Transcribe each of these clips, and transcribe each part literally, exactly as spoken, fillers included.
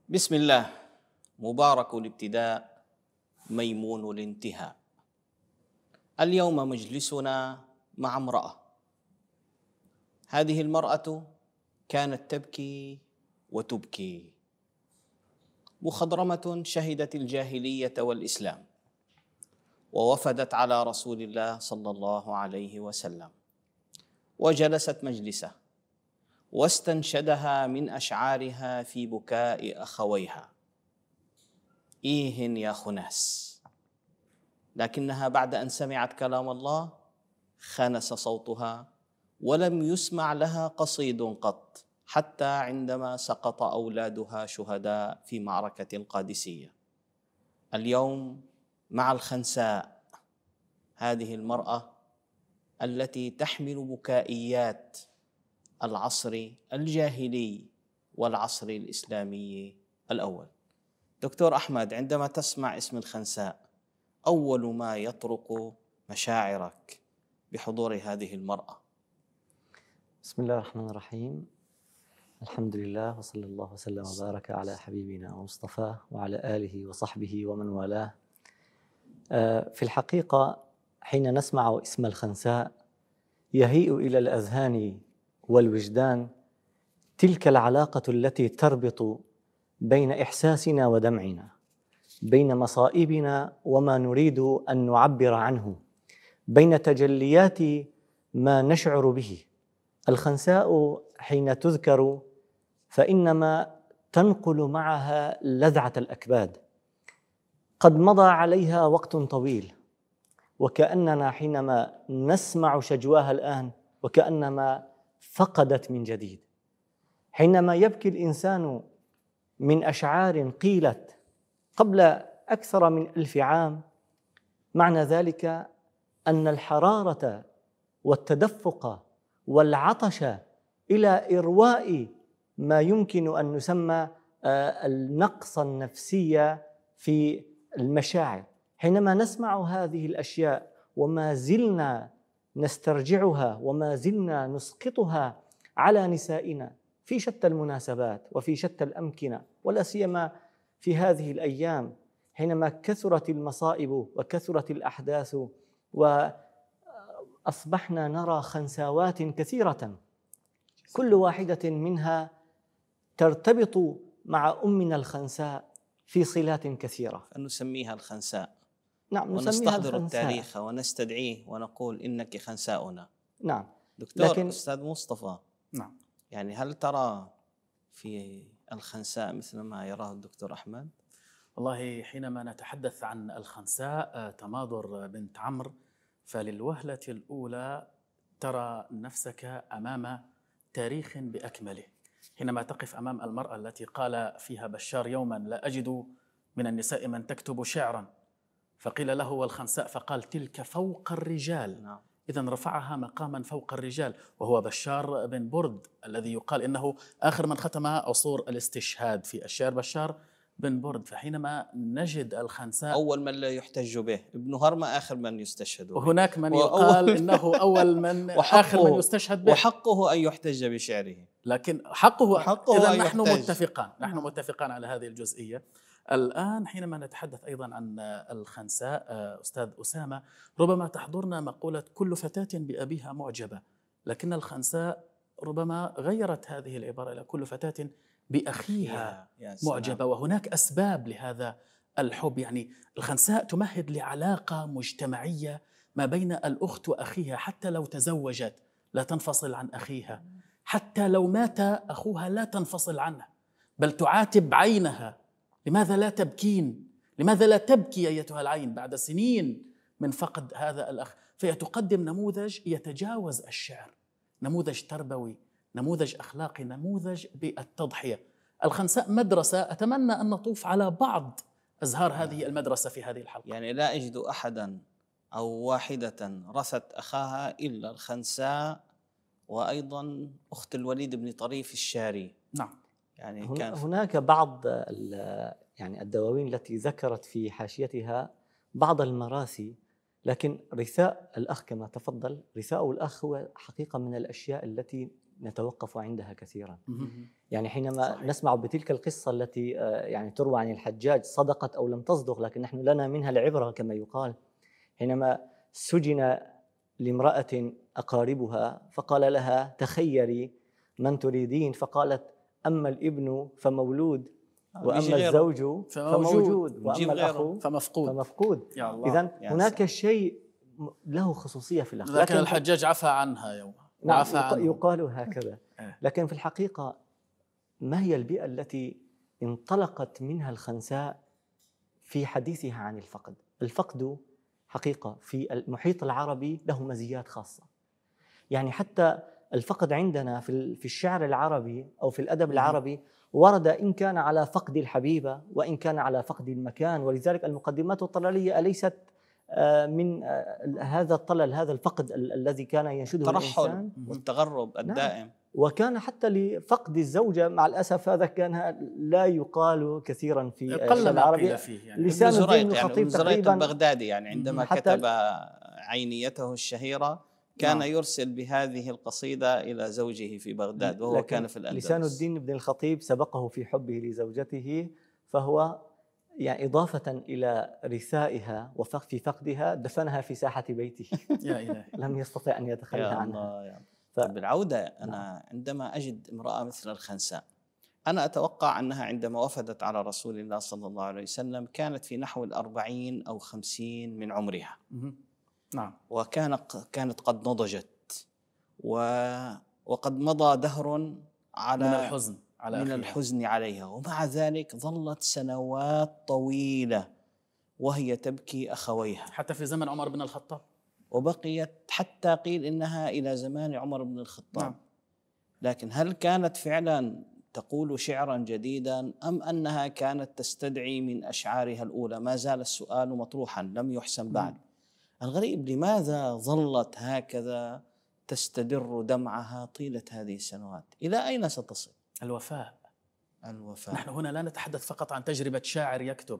بسم الله. مبارك الابتداء ميمون الانتهاء. اليوم مجلسنا مع امرأة. هذه المرأة كانت تبكي وتبكي، مخضرمة شهدت الجاهلية والإسلام، ووفدت على رسول الله صلى الله عليه وسلم، وجلست مجلسه واستنشدها من أشعارها في بكاء أخويها: إيه يا خناس. لكنها بعد أن سمعت كلام الله خنس صوتها، ولم يسمع لها قصيد قط، حتى عندما سقط أولادها شهداء في معركة القادسية. اليوم مع الخنساء، هذه المرأة التي تحمل بكائيات العصر الجاهلي والعصر الإسلامي الأول. دكتور أحمد، عندما تسمع اسم الخنساء أول ما يطرق مشاعرك بحضور هذه المرأة؟ بسم الله الرحمن الرحيم. الحمد لله، وصلى الله وسلم وبارك على حبيبنا ومصطفاه وعلى آله وصحبه ومن والاه. في الحقيقة حين نسمع اسم الخنساء يهيئ إلى الأذهان والوجدان تلك العلاقة التي تربط بين إحساسنا ودمعنا، بين مصائبنا وما نريد أن نعبر عنه، بين تجليات ما نشعر به. الخنساء حين تذكر فإنما تنقل معها لذعة الأكباد. قد مضى عليها وقت طويل، وكأننا حينما نسمع شجواها الآن وكأنما فقدت من جديد. حينما يبكي الإنسان من أشعار قيلت قبل أكثر من ألف عام، معنى ذلك أن الحرارة والتدفق والعطش إلى إرواء ما يمكن أن نسمى النقص النفسي في المشاعر. حينما نسمع هذه الأشياء وما زلنا نسترجعها وما زلنا نسقطها على نسائنا في شتى المناسبات وفي شتى الأمكنة، ولا سيما في هذه الأيام حينما كثرت المصائب وكثرت الأحداث وأصبحنا نرى خنساوات كثيرة، كل واحدة منها ترتبط مع أمنا الخنساء في صلات كثيرة. نسميها الخنساء. نعم، ونستحضر التاريخ ونستدعيه ونقول إنك خنساؤنا. نعم دكتور لكن أستاذ مصطفى، نعم يعني هل ترى في الخنساء مثل ما يراه الدكتور أحمد؟ والله حينما نتحدث عن الخنساء تماضر بنت عمرو، فللوهلة الأولى ترى نفسك أمام تاريخ بأكمله. حينما تقف أمام المرأة التي قال فيها بشار يوما: لا أجد من النساء من تكتب شعرا، فقيل له: والخنساء؟ فقال: تلك فوق الرجال. نعم. إذن رفعها مقاما فوق الرجال، وهو بشار بن برد الذي يقال إنه آخر من ختم عصور الاستشهاد في الشعر، بشار بن برد. فحينما نجد الخنساء أول من لا يحتج به، ابن هرمة آخر من يستشهد به، وهناك من يقال إنه أول من آخر من يستشهد به، وحقه أن يحتج بشعره، لكن حقه, وحقه إذن أن نحن يحتج. متفقان نحن متفقان على هذه الجزئية. الآن حينما نتحدث أيضا عن الخنساء أستاذ أسامة، ربما تحضرنا مقولة كل فتاة بأبيها معجبة، لكن الخنساء ربما غيرت هذه العبارة إلى كل فتاة بأخيها معجبة، وهناك أسباب لهذا الحب. يعني الخنساء تمهد لعلاقة مجتمعية ما بين الأخت وأخيها، حتى لو تزوجت لا تنفصل عن أخيها، حتى لو مات أخوها لا تنفصل عنه، بل تعاتب عينها: لماذا لا تبكين؟ لماذا لا تبكي أيتها العين بعد سنين من فقد هذا الأخ؟ فهي تقدم نموذج يتجاوز الشعر، نموذج تربوي، نموذج أخلاقي، نموذج بالتضحية. الخنساء مدرسة أتمنى أن نطوف على بعض أزهار هذه المدرسة في هذه الحلقة. يعني لا أجد أحدا أو واحدة رثت أخاها إلا الخنساء، وأيضا أخت الوليد بن طريف الشاري. نعم. يعني كان هناك بعض يعني الدواوين التي ذكرت في حاشيتها بعض المراثي، لكن رثاء الأخ كما تفضل، رثاء الأخ هو حقيقة من الأشياء التي نتوقف عندها كثيرا. يعني حينما صحيح. نسمع بتلك القصة التي يعني تروى عن الحجاج صدقت أو لم تصدق، لكن نحن لنا منها العبرة كما يقال. حينما سجن لامرأة أقاربها فقال لها تخيري من تريدين، فقالت أما الابن فمولود، وأما الزوج فموجود، وأما الأخ فمفقود, فمفقود. إذن هناك شيء له خصوصية في الأخلاق، لكن الحجاج عفى عنها يومها. نعم يقال هكذا. لكن في الحقيقة ما هي البيئة التي انطلقت منها الخنساء في حديثها عن الفقد؟ الفقد حقيقة في المحيط العربي له مزيات خاصة. يعني حتى الفقد عندنا في الشعر العربي أو في الأدب العربي ورد إن كان على فقد الحبيبة وإن كان على فقد المكان، ولذلك المقدمات الطلالية أليست من هذا الطلل، هذا الفقد الذي كان ينشده الإنسان والتغرب الدائم. نعم. وكان حتى لفقد الزوجة مع الأسف هذا كان لا يقال كثيرا في الشعر العربي. يعني لسان الدين الخطيب تقريبا البغدادي يعني عندما كتب عينيته الشهيرة كان نعم. يرسل بهذه القصيدة إلى زوجه في بغداد وهو كان في الأندلس. لسان الدين ابن الخطيب سبقه في حبه لزوجته، فهو يعني إضافة إلى رثائها وفي فقدها دفنها في ساحة بيته. يا إلهي. لم يستطع أن يتخلى عنها. يا ف... بالعودة أنا نعم. عندما أجد امرأة مثل الخنساء أنا أتوقع أنها عندما وفدت على رسول الله صلى الله عليه وسلم كانت في نحو الأربعين أو خمسين من عمرها. نعم. وكانت كانت قد نضجت و... وقد مضى دهر على من الحزن على من أخيها. الحزن عليها، ومع ذلك ظلت سنوات طويلة وهي تبكي أخويها حتى في زمن عمر بن الخطاب، وبقيت حتى قيل إنها إلى زمان عمر بن الخطاب. نعم. لكن هل كانت فعلا تقول شعرا جديدا أم أنها كانت تستدعي من أشعارها الأولى؟ ما زال السؤال مطروحا لم يحسم بعد. م. الغريب لماذا ظلت هكذا تستدر دمعها طيلة هذه السنوات؟ إلى أين ستصل؟ الوفاء. الوفاء. نحن هنا لا نتحدث فقط عن تجربة شاعر يكتب.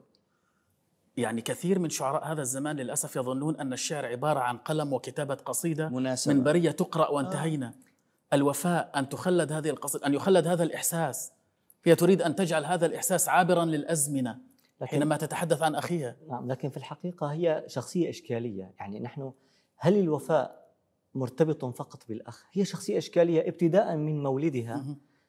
يعني كثير من شعراء هذا الزمان للأسف يظنون أن الشعر عبارة عن قلم وكتابة قصيدة مناسبة. من برية تقرأ وانتهينا. آه. الوفاء أن تخلد هذه القصيدة، أن يخلد هذا الإحساس. هي تريد أن تجعل هذا الإحساس عابرا للأزمنة حينما تتحدث عن أخيها. نعم، لكن في الحقيقة هي شخصية إشكالية. يعني نحن هل الوفاء مرتبط فقط بالأخ؟ هي شخصية إشكالية ابتداء من مولدها،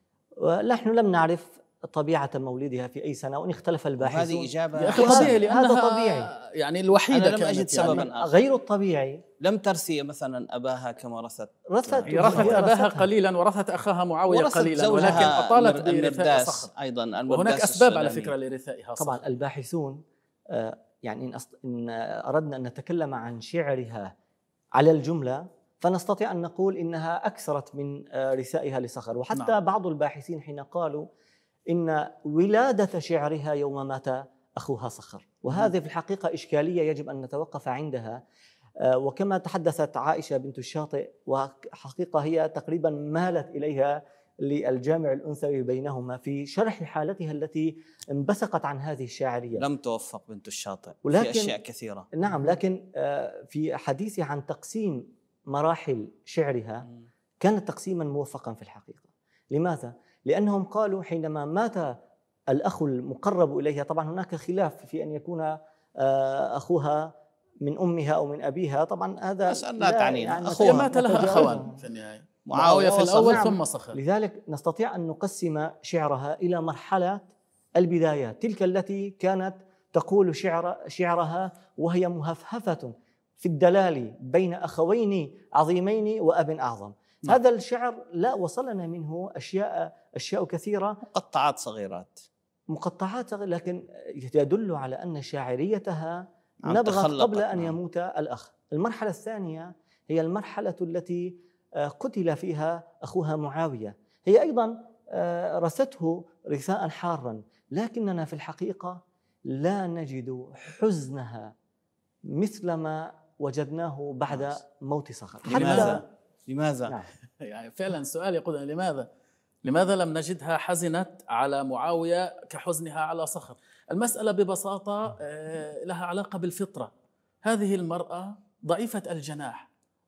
ونحن لم نعرف طبيعة مولدها في أي سنة، وإن اختلف الباحثون. هذه إجابة يا أخي طبيعي، هذا طبيعي. يعني الوحيدة أنا لم أجد سببا يعني آخر. غير الطبيعي لم ترثي مثلا أباها كما رثت رثت, رثت أباها قليلا ورثت أخاها معاوية قليلا، ولكن أطالت برثاء صخر أيضا. وهناك أسباب على فكرة لرثائها. طبعا الباحثون يعني إن أردنا أن نتكلم عن شعرها على الجملة فنستطيع أن نقول إنها أكثرت من رثائها لصخر. وحتى نعم. بعض الباحثين حين قالوا إن ولادة شعرها يوم مات أخوها صخر، وهذه في الحقيقة إشكالية يجب أن نتوقف عندها. وكما تحدثت عائشة بنت الشاطئ، وحقيقة هي تقريبا مالت إليها للجامع الأنثوي بينهما في شرح حالتها التي انبثقت عن هذه الشاعرية. لم توفق بنت الشاطئ في أشياء كثيرة. نعم، لكن في حديثها عن تقسيم مراحل شعرها كانت تقسيما موفقا في الحقيقة. لماذا؟ لأنهم قالوا حينما مات الأخ المقرب إليها، طبعا هناك خلاف في أن يكون أخوها من أمها أو من أبيها، طبعا هذا لا تعنينا. يعني أخوها مات لها أخوان في النهاية، معاوية في الأول نعم. ثم صخر. لذلك نستطيع أن نقسم شعرها إلى مرحلة البدايات، تلك التي كانت تقول شعر شعرها وهي مهفهفة في الدلال بين أخوين عظيمين وأب أعظم. نعم. هذا الشعر لا وصلنا منه أشياء أشياء كثيرة، مقطعات صغيرات مقطعات صغيرة، لكن يدل على أن شاعريتها نبغت قبل أن يموت الأخ. المرحلة الثانية هي المرحلة التي قتل فيها أخوها معاوية، هي أيضا رثته رثاء حارا، لكننا في الحقيقة لا نجد حزنها مثل ما وجدناه بعد موت صخر. لماذا؟ لماذا؟ نعم. يعني فعلا سؤال يقول لماذا؟ لماذا لم نجدها حزنت على معاوية كحزنها على صخر؟ المسألة ببساطة لها علاقة بالفطرة. هذه المرأة ضعيفة الجناح،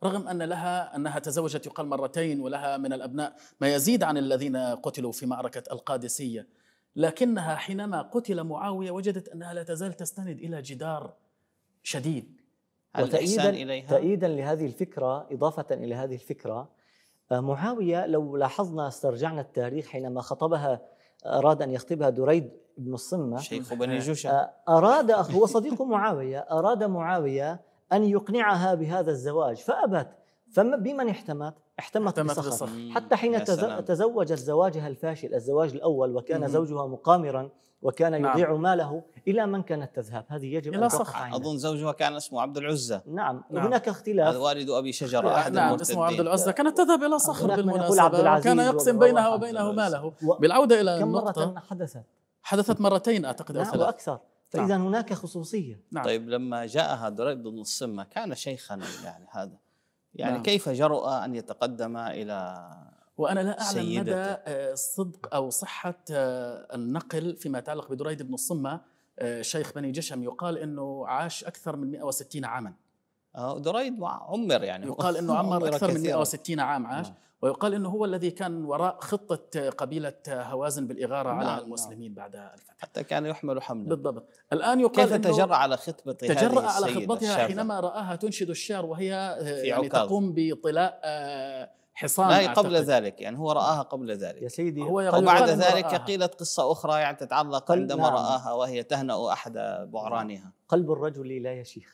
رغم أن لها أنها تزوجت يقال مرتين ولها من الأبناء ما يزيد عن الذين قتلوا في معركة القادسية، لكنها حينما قتل معاوية وجدت أنها لا تزال تستند إلى جدار شديد. وتأييدا تأييدا لهذه الفكرة، إضافة إلى هذه الفكرة، معاوية لو لاحظنا استرجعنا التاريخ حينما خطبها أراد أن يخطبها دريد بن الصمة شيخ بني جشم، أراد هو صديق معاوية، أراد معاوية أن يقنعها بهذا الزواج فأبت، فبمن احتمت؟ احتمت بصخر. حتى حين تزوجت زواجها الفاشل، الزواج الأول، وكان زوجها مقامرا وكان يضيع نعم. ماله، إلى من كانت تذهب؟ هذه يجب أن توقع عنها. أظن زوجها كان اسمه عبد العزة. نعم, نعم. وهناك اختلاف. هذا والد أبي شجرة أحد نعم المرتدين. اسمه عبد العزة. كانت تذهب إلى صخر بالمناسبة، وكان يقسم بينها وبينه ماله. بالعودة إلى كم النقطة، مرة حدثت؟ حدثت مرتين أعتقد أو نعم ثلاث وأكثر. فإذا نعم. هناك خصوصية. نعم. طيب لما جاءها دريد بن الصمة كان شيخا، يعني هذا يعني نعم. كيف جرؤ أن يتقدم إلى وأنا لا أعلم مدى صدق أو صحة النقل فيما يتعلق بدريد بن الصمة. شيخ بني جشم يقال أنه عاش أكثر من مئة وستين عاما. دريد عمر، يعني يقال أنه عمر أكثر من مئة وستين عام عاش. نعم. ويقال أنه هو الذي كان وراء خطة قبيلة هوازن بالإغارة نعم. على المسلمين نعم. بعد الفتح، حتى كان يحمل حملا. بالضبط. الآن يقال كيف تجرأ على خطبة تجرأ على خطبتها حينما رآها تنشد الشعر وهي يعني تقوم بطلاء حصان. لا قبل ذلك، يعني هو رآها قبل ذلك يا سيدي، هو وبعد ذلك رآها. قيلت قصة أخرى يعني تتعلق عندما نعم. رآها وهي تهنأ أحد بعرانها. قلب الرجل لا يشيخ.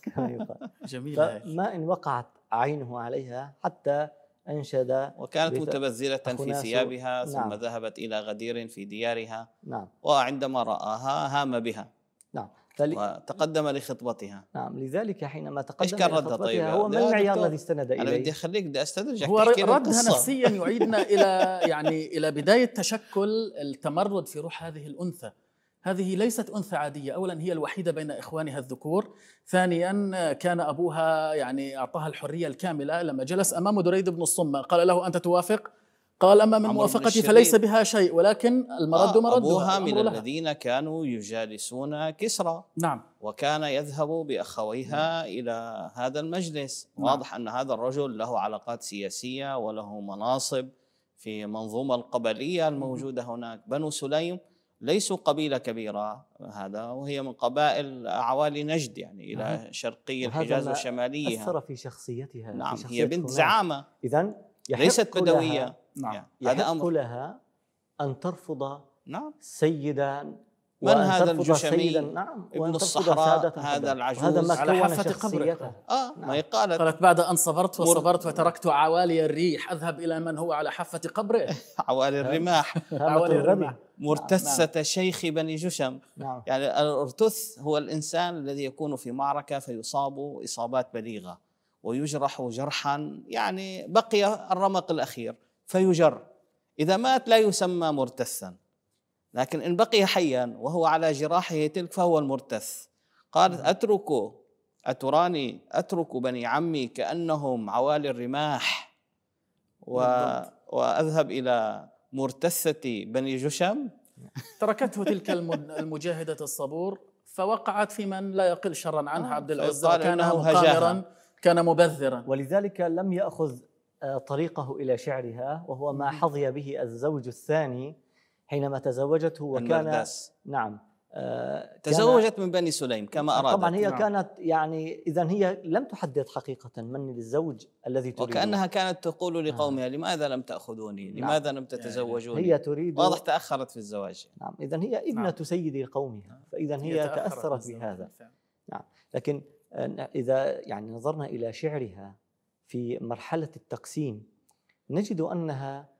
جميل. ما إن وقعت عينه عليها حتى أنشد. وكانت متبذلة في ثيابها ثم نعم. ذهبت إلى غدير في ديارها نعم. وعندما رآها هام بها نعم. فل... وتقدم لخطبتها. نعم. لذلك حينما تقدم إيش كان ردها؟ طيب هو ما المعيار الذي استند إليه؟ أنا بدي أخليك بدي أستدرجك. هو ردها نفسيا يعيدنا إلى يعني إلى بداية تشكل التمرد في روح هذه الأنثى. هذه ليست أنثى عادية. أولا هي الوحيدة بين إخوانها الذكور. ثانيا كان أبوها يعني أعطاها الحرية الكاملة. لما جلس أمام دريد بن الصمة قال له أنت توافق؟ قال أما من موافقتي فليس بها شيء، ولكن المرد آه مردها. أبوها من الذين كانوا يجالسون كسرى نعم. وكان يذهب بأخويها نعم. إلى هذا المجلس. نعم. واضح أن هذا الرجل له علاقات سياسية وله مناصب في منظومة القبلية الموجودة هناك. بنو سليم ليسوا قبيلة كبيرة هذا، وهي من قبائل أعوالي نجد يعني إلى نعم. شرقي الحجاز وشماليها. أثر في شخصيتها. نعم في هي بنت زعامة إذن ليست بدوية. نعم. يعني يحق أمر. لها أن ترفض نعم. سيدا من هذا الجشمي نعم. ابن الصحراء هذا العجوز على حافة قبره. آه نعم. ما قالت قالت بعد أن صبرت وصبرت وتركت عوالي الريح أذهب إلى من هو على حافة قبره. عوالي الرماح عوالي الرمح. مرتثة نعم. شيخ بني جشم. نعم. يعني الارتث هو الإنسان الذي يكون في معركة فيصاب إصابات بليغة ويجرح جرحا يعني بقي الرمق الأخير فيجر. إذا مات لا يسمى مرتثا، لكن إن بقي حيا وهو على جراحه تلك فهو المرتث. قالت أترك أتراني أترك بني عمي كأنهم عوالي الرماح و... وأذهب إلى مرتثة بني جشم. تركته تلك المجاهدة الصبور فوقعت في من لا يقل شرا عنها عبد العزة. كان مقامرا كان مبذرا، ولذلك لم يأخذ طريقه إلى شعرها، وهو ما حظي به الزوج الثاني حينما تزوجته. وكان المرداس. نعم آه تزوجت من بني سليم كما أرادت. طبعا هي نعم. كانت يعني إذن هي لم تحدد حقيقة من الزوج الذي تريد، وكأنها كانت تقول لقومها آه. لماذا لم تأخذوني؟ نعم. لماذا لم تتزوجوني؟ هي تريد، واضح تأخرت في الزواج. نعم. إذن هي ابنة نعم. سيدي قومها، فإذا هي, هي تأثرت بهذا. نعم. لكن إذا يعني نظرنا إلى شعرها في مرحلة التقسيم نجد أنها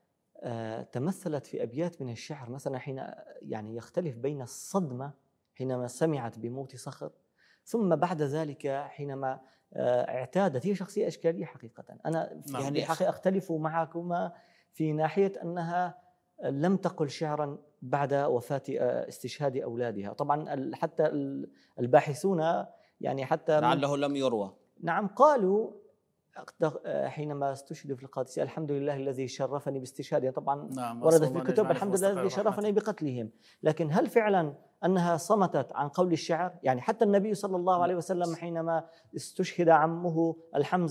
تمثلت في أبيات من الشعر، مثلا حين يعني يختلف بين الصدمة حينما سمعت بموت صخر، ثم بعد ذلك حينما اعتادت. هي شخصية إشكالية حقيقة. أنا يعني حقيقة أختلف معكما في ناحية أنها لم تقل شعرا بعد وفاة استشهاد أولادها. طبعا حتى الباحثون يعني حتى لعله لم يروى. نعم قالوا حينما استشهدوا في القادسية الحمد لله الذي شرفني باستشهادهم. طبعا نعم ورد في الكتب الحمد لله الذي شرفني بقتلهم. لكن هل فعلا أنها صمتت عن قول الشعر؟ يعني حتى النبي صلى الله عليه وسلم حينما استشهد عمه الحمزة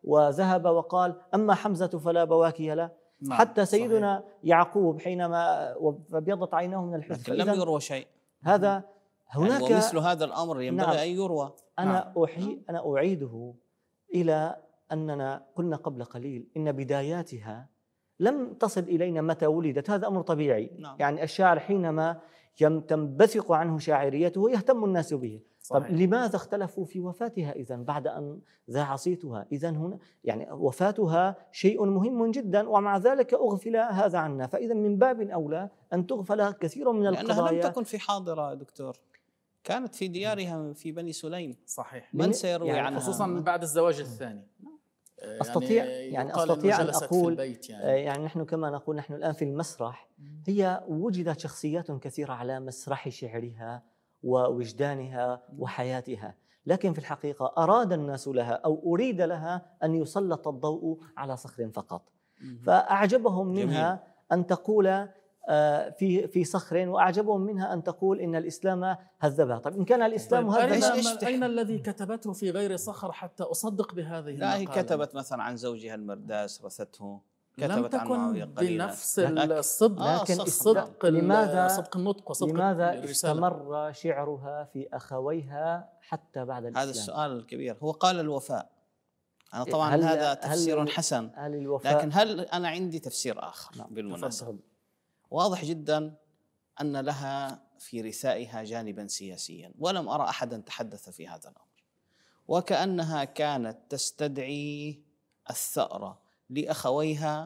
وذهب وقال أما حمزة فلا بواكي له. نعم حتى سيدنا صحيح. يعقوب حينما ابيضت عيناه من الحزن لكن لم يروى شيء. هذا هناك يعني ومثل هذا الأمر ينبغي نعم. أن يروى. أنا نعم. أحي أنا أعيده إلى أننا قلنا قبل قليل إن بداياتها لم تصل إلينا متى ولدت، هذا أمر طبيعي. نعم. يعني الشاعر حينما تنبثق عنه شاعريته يهتم الناس به. طب لماذا اختلفوا في وفاتها إذن بعد أن ذاع صيتها؟ إذن هنا يعني وفاتها شيء مهم جدا، ومع ذلك أغفل هذا عنا، فإذا من باب أولى أن تغفل كثير من القضايا. لأنها لم تكن في حاضرة دكتور، كانت في ديارها في بني سليم. صحيح. من سيروي يعني عنها؟ خصوصا بعد الزواج الثاني. أستطيع يعني أستطيع أن أقول يعني. يعني نحن كما نقول نحن الآن في المسرح، هي وجدت شخصيات كثيرة على مسرح شعرها ووجدانها وحياتها، لكن في الحقيقة أراد الناس لها أو أريد لها أن يسلط الضوء على صخر فقط، فأعجبهم منها جميل. أن تقول في في صخر، وأعجبهم منها أن تقول إن الإسلام هذبها. طيب إن كان الإسلام طيب هذبها، أين الذي كتبته في غير صخر حتى أصدق بهذه لا المقالة؟ هي كتبت مثلا عن زوجها المرداس رثته، كتبت لم عن بنفس الصدق، آه لكن الصدق لماذا صدق النطق وصدق لماذا الرسالة. استمر شعرها في أخويها حتى بعد الإسلام؟ هذا السؤال الكبير. هو قال الوفاء. أنا طبعا هل هذا تفسير هل حسن، هل الوفاء لكن هل أنا عندي تفسير آخر نعم. بالمناسبة واضح جدا أن لها في رثائها جانبا سياسيا، ولم أرى أحدا تحدث في هذا الأمر، وكأنها كانت تستدعي الثأر لأخويها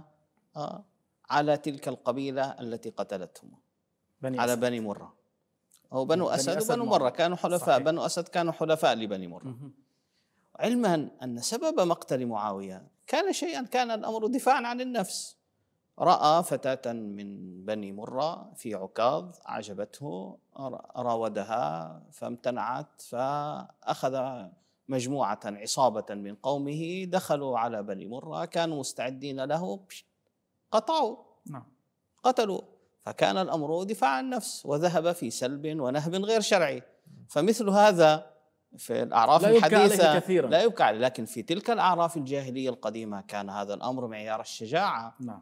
على تلك القبيلة التي قتلتهم، بني على أسد. بني مرة أو بنو أسد, أسد وبنو مرة كانوا حلفاء. صحيح. بنو أسد كانوا حلفاء لبني مرة، علما أن سبب مقتل معاوية كان شيئا، كان الأمر دفاعا عن النفس. رأى فتاة من بني مرة في عكاظ أعجبته، راودها فامتنعت، فأخذ مجموعة عصابة من قومه دخلوا على بني مرة، كانوا مستعدين له، قطعوا قتلوا، فكان الأمر دفاع عن النفس، وذهب في سلب ونهب غير شرعي. فمثل هذا في الأعراف لا الحديثة كثيرا. لا يبكى عليه، لكن في تلك الأعراف الجاهلية القديمة كان هذا الأمر معيار الشجاعة. نعم.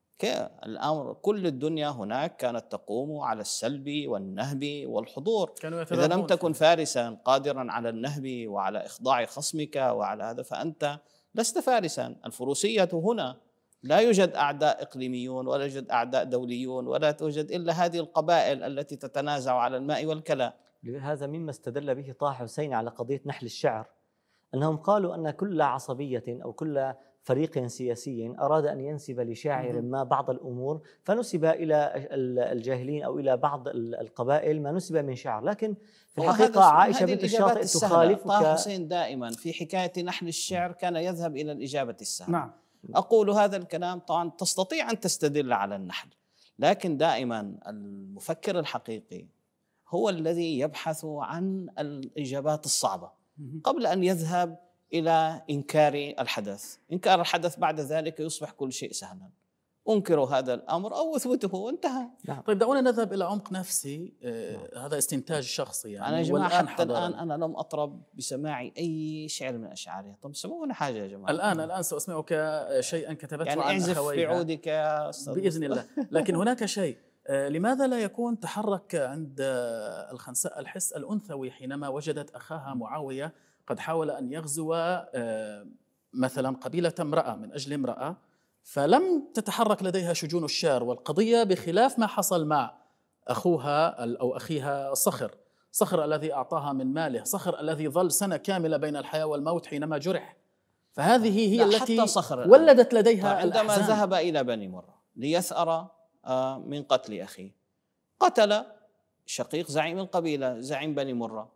الأمر كل الدنيا هناك كانت تقوم على السلب والنهب والحضور. إذا لم تكن فارسا قادرا على النهب وعلى إخضاع خصمك وعلى هذا فأنت لست فارسا. الفروسية هنا لا يوجد أعداء إقليميون ولا يوجد أعداء دوليون، ولا توجد إلا هذه القبائل التي تتنازع على الماء والكلاء. هذا مما استدل به طه حسين على قضية نحل الشعر، أنهم قالوا أن كل عصبية أو كل فريق سياسي أراد أن ينسب لشاعر ما بعض الأمور، فنسب إلى الجاهلين أو إلى بعض القبائل ما نسب من شعر، لكن في الحقيقة عائشة بنت الشاطئ تخالفك. طه حسين دائما في حكاية نحل الشعر كان يذهب إلى الإجابة السهلة. نعم. أقول هذا الكلام طبعا تستطيع أن تستدل على النحل، لكن دائما المفكر الحقيقي هو الذي يبحث عن الإجابات الصعبة قبل أن يذهب إلى إنكار الحدث. إنكار الحدث بعد ذلك يصبح كل شيء سهلا، أنكروا هذا الأمر أو أثبته وانتهى. نعم. طيب دعونا نذهب إلى عمق نفسي. آه هذا استنتاج شخصي يعني. أنا يا جماعة حتى حضارة. الآن أنا لم أطرب بسماع أي شعر من أشعارها. طب سمعونا حاجة يا جماعة. الآن الآن سأسمعك شيئا كتبته يعني عن اعزف بعودك يا أستاذ بإذن الله. لكن هناك شيء، آه لماذا لا يكون تحرك عند آه الخنساء الحس الأنثوي حينما وجدت أخاها معاوية قد حاول أن يغزو آه مثلا قبيلة امرأة من أجل امرأة، فلم تتحرك لديها شجون الشعر، والقضية بخلاف ما حصل مع أخوها أو أخيها صخر صخر الذي أعطاها من ماله، صخر الذي ظل سنة كاملة بين الحياة والموت حينما جرح. فهذه هي التي ولدت لديها عندما الأحزان. ذهب إلى بني مرة ليثأر من قتل أخيه، قتل شقيق زعيم القبيلة زعيم بني مرة.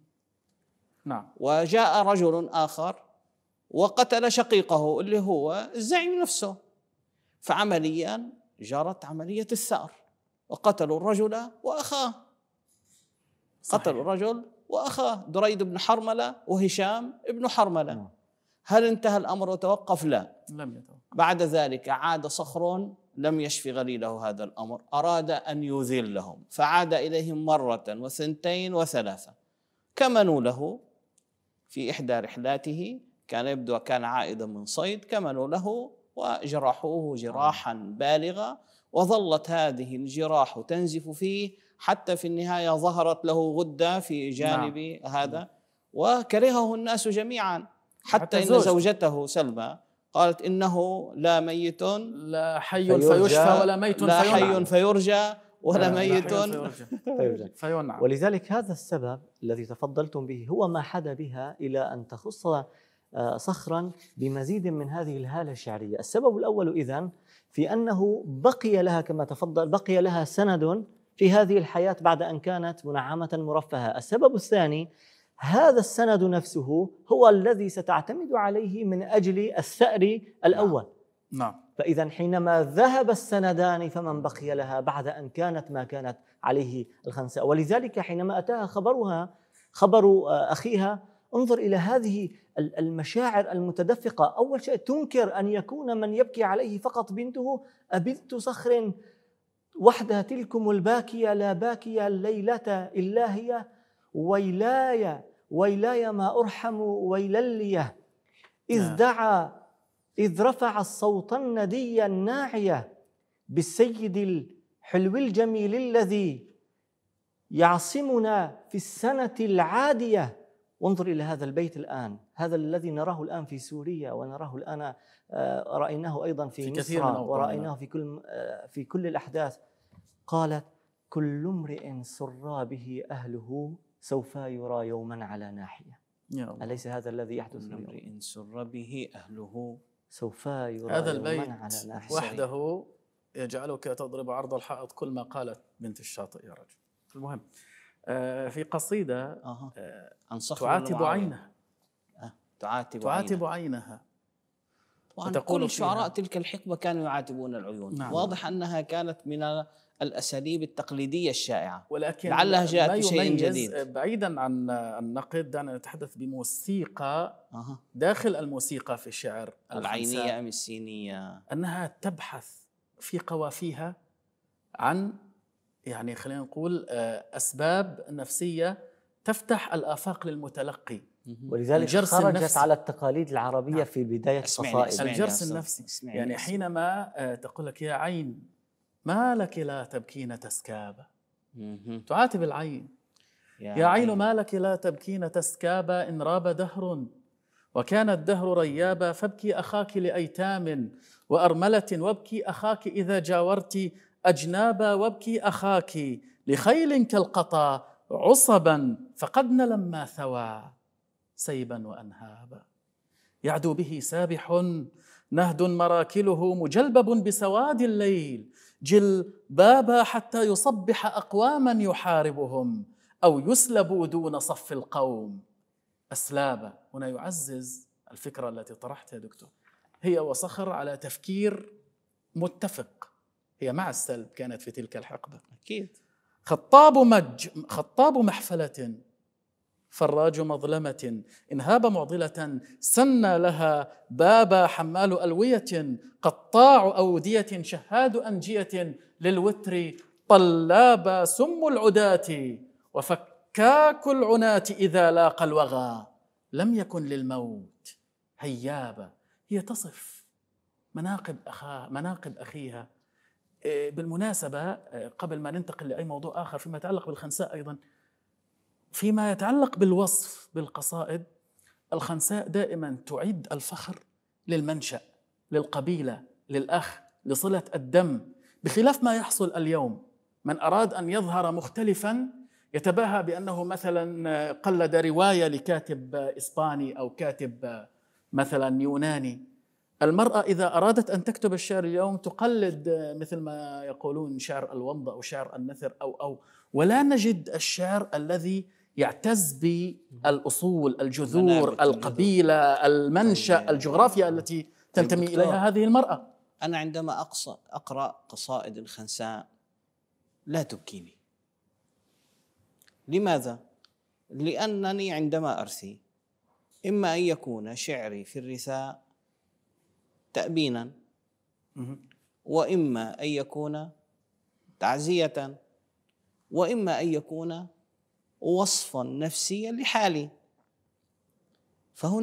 نعم. وجاء رجل آخر وقتل شقيقه اللي هو الزعيم نفسه، فعمليا جرت عملية الثأر، وقتلوا الرجل وأخاه. صحيح. قتلوا الرجل وأخاه، دريد بن حرملة وهشام بن حرملة. م. هل انتهى الأمر وتوقف؟ لا، لم يتوقف. بعد ذلك عاد صخر لم يشفي غليله هذا الأمر، أراد أن يذلهم، فعاد إليهم مرة وثنتين وثلاثة، كمنوا له في إحدى رحلاته كان يبدو كان عائدا من صيد، كمنوا له وجرحوه جراحا بالغة، وظلت هذه الجراح تنزف فيه حتى في النهاية ظهرت له غدة في جانب نعم. هذا، وكرهه الناس جميعا، حتى, حتى إن زوجته سلمى قالت إنه لا ميت لا حي فيشفى ولا ميت لا حي فيرجى ولا ميت فيرجى. فينعم. ولذلك هذا السبب الذي تفضلتم به هو ما حدا بها إلى أن تخص صخرا بمزيد من هذه الهالة الشعرية. السبب الأول إذن في أنه بقي لها كما تفضل بقي لها سند في هذه الحياة بعد أن كانت منعمة مرفهة. السبب الثاني هذا السند نفسه هو الذي ستعتمد عليه من أجل الثأر الأول. نعم. فإذا حينما ذهب السندان فمن بقي لها بعد أن كانت ما كانت عليه الخنساء. ولذلك حينما أتاها خبرها خبر أخيها انظر إلى هذه المشاعر المتدفقة. أول شيء تنكر أن يكون من يبكي عليه فقط بنته. أبذت صخر وحدها تلكم الباكية لا باكية الليلة إلا هي ويلاي ويلاي ما أرحم ويلليه إذ دعا إذ رفع الصوت الندي الناعية بالسيد الحلو الجميل الذي يعصمنا في السنة العادية. وانظر إلى هذا البيت الآن، هذا الذي نراه الآن في سوريا ونراه الآن رأيناه أيضا في, في مصر ورأيناه في كل في كل الأحداث. قالت كل امرئ سر به أهله سوف يرى يوما على ناحية. أليس هذا الذي يحدث اليوم؟ امرئ سر به أهله سوف يرى هذا يوما البيت على ناحية وحده يجعلك تضرب عرض الحائط كل ما قالت بنت الشاطئ يا رجل. المهم في قصيدة آه. تعاتب عينها آه. تعاتب, تعاتب عينها وتقول الشعراء تلك الحقبة كانوا يعاتبون العيون. نعم. واضح أنها كانت من الأساليب التقليدية الشائعة، ولكن لعلها جاءت بشيء جديد. بعيدا عن النقد دعنا نتحدث بموسيقى أه. داخل الموسيقى في الشعر العينية أم السينية، أنها تبحث في قوافيها عن يعني خلينا نقول أسباب نفسية تفتح الآفاق للمتلقي. ولذلك خرجت النفسي. على التقاليد العربية نعم. في بداية قصائد الجرس النفسي. يعني حينما تقول لك يا عين ما لك لا تبكين تسكابا، تعاتب العين. يا, يا عين ما لك لا تبكين تسكابا إن راب دهر وكان الدهر ريابا فابكي أخاك لأيتام وأرملة وابكي أخاك إذا جاورت أجنابا وابكي أخاك لخيل كالقطا عصبا فقدن لما ثوى سيبا وأنهابا يعدو به سابح نهد مراكله مجلبب بسواد الليل جل بابا حتى يصبح أقواما يحاربهم أو يسلبوا دون صف القوم أسلابا. هنا يعزز الفكرة التي طرحتها دكتور، هي وصخر على تفكير متفق، هي مع السلب كانت في تلك الحقبة أكيد. خطاب مج خطاب محفلة فراج مظلمة إنهاب معضلة سنى لها بابا حمال ألوية قطاع أودية شهاد أنجية للوتر طلابا سم العداة وفكاك العناة إذا لاقى الوغى لم يكن للموت هيابا. هي تصف مناقب أخاها مناقب أخيها. بالمناسبة قبل ما ننتقل لأي موضوع آخر فيما يتعلق بالخنساء أيضا، فيما يتعلق بالوصف بالقصائد، الخنساء دائما تعد الفخر للمنشأ للقبيلة للأخ لصلة الدم، بخلاف ما يحصل اليوم. من أراد أن يظهر مختلفا يتباهى بأنه مثلا قلد رواية لكاتب إسباني أو كاتب مثلا يوناني. المرأة إذا أرادت أن تكتب الشعر اليوم تقلد مثل ما يقولون شعر الومضة أو شعر النثر أو أو ولا نجد الشعر الذي يعتز بالأصول الجذور القبيلة المنشأ الجغرافيا التي تنتمي إليها هذه المرأة. أنا عندما أقصد أقرأ قصائد الخنساء لا تبكيني. لماذا؟ لأنني عندما أرثي إما أن يكون شعري في الرثاء تأبينا وإما أن يكون تعزية وإما أن يكون وصفا نفسيا لحالي. فهنا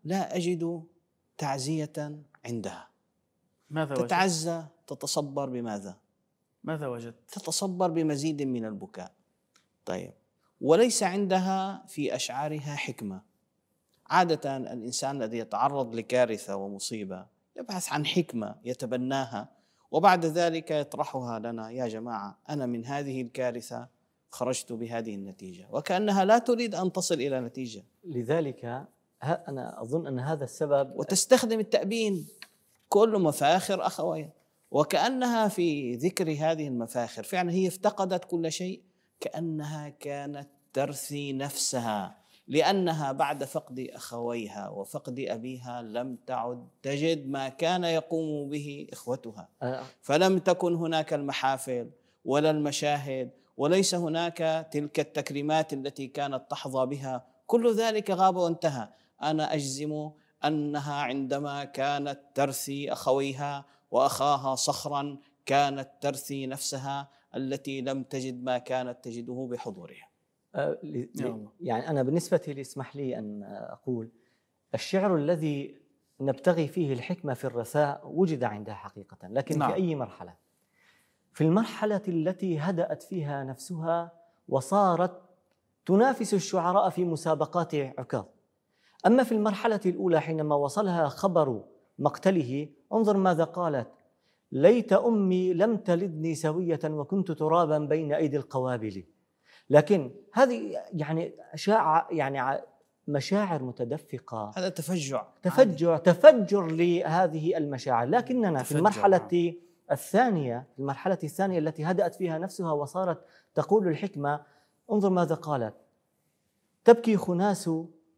لا أجد تعزية عندها. ماذا وجدت؟ تتعزى، تتصبر بماذا؟ ماذا وجدت؟ تتصبر بمزيد من البكاء. طيب، وليس عندها في أشعارها حكمة. عادة الإنسان الذي يتعرض لكارثة ومصيبة يبحث عن حكمة يتبناها، وبعد ذلك يطرحها لنا: يا جماعة، أنا من هذه الكارثة خرجت بهذه النتيجة، وكأنها لا تريد أن تصل إلى نتيجة. لذلك أنا أظن أن هذا السبب. وتستخدم التأبين: كل مفاخر أخوين، وكأنها في ذكر هذه المفاخر فعلا هي افتقدت كل شيء، كأنها كانت ترثي نفسها، لأنها بعد فقد أخويها وفقد أبيها لم تعد تجد ما كان يقوم به إخوتها. فلم تكن هناك المحافل ولا المشاهد، وليس هناك تلك التكريمات التي كانت تحظى بها. كل ذلك غاب وانتهى. أنا أجزم أنها عندما كانت ترثي أخويها وأخاها صخرا كانت ترثي نفسها التي لم تجد ما كانت تجده بحضورها. أه يعني أنا بالنسبة لي اسمح لي أن أقول الشعر الذي نبتغي فيه الحكمة في الرثاء وجد عندها حقيقة، لكن نعم. في أي مرحلة؟ في المرحلة التي هدأت فيها نفسها وصارت تنافس الشعراء في مسابقات عكاظ. أما في المرحلة الأولى حينما وصلها خبر مقتله، انظر ماذا قالت: ليت أمي لم تلدني سوية وكنت ترابا بين أيدي القوابل. لكن هذه يعني شاع يعني مشاعر متدفقة، هذا تفجع تفجع عادي. تفجر لهذه المشاعر. لكننا في المرحلة الثانية المرحلة الثانية التي هدأت فيها نفسها وصارت تقول الحكمة، انظر ماذا قالت: تبكي خناس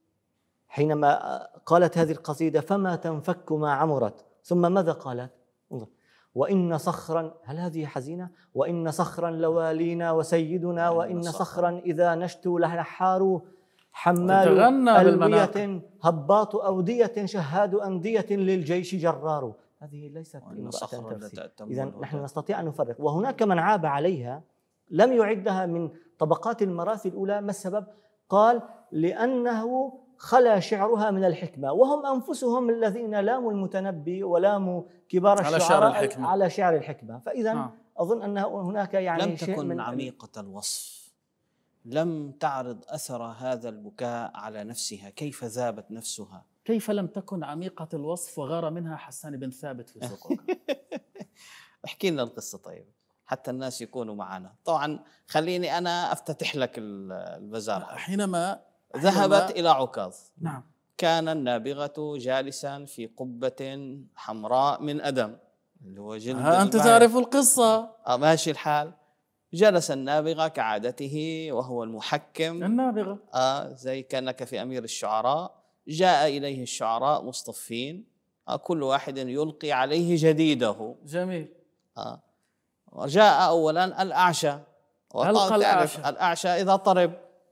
حينما قالت هذه القصيدة: فما تنفك ما عمرت. ثم ماذا قالت؟ انظر: وإن صخرا، هل هذه حزينة؟ وإن صخرا لوالينا وسيدنا، وإن صخرا إذا نشتو لنحار، حمال ألوية هباط أودية شهاد أندية للجيش جرار. هذه ليست امرأة ترثي. إذن نحن نستطيع أن نفرق. وهناك من عاب عليها لم يعدها من طبقات المراثي الأولى. ما السبب؟ قال: لأنه خلا شعرها من الحكمة، وهم أنفسهم الذين لاموا المتنبي ولاموا كبار على الشعراء شعر الحكمة. على شعر الحكمة. فإذا آه. أظن أن هناك يعني لم شيء تكن من عميقة الوصف، لم تعرض أثر هذا البكاء على نفسها، كيف ذابت نفسها. كيف لم تكن عميقة الوصف وغار منها حسان بن ثابت في زقوق؟ احكي لنا القصة طيب حتى الناس يكونوا معنا. طبعا خليني أنا أفتتح لك البزار. حينما ذهبت إلى عكاظ. نعم. كان النابغة جالسا في قبة حمراء من أدم اللي هو جلد. أنت تعرف القصة. آه ماشي الحال. جلس النابغة كعادته وهو المحكم. النابغة آه زي كأنك في أمير الشعراء. جاء إليه الشعراء مصطفين، آه كل واحد يلقي عليه جديده. جميل. آه وجاء أولا الأعشى. ألقى الأعشى. الأعشى إذا طرب،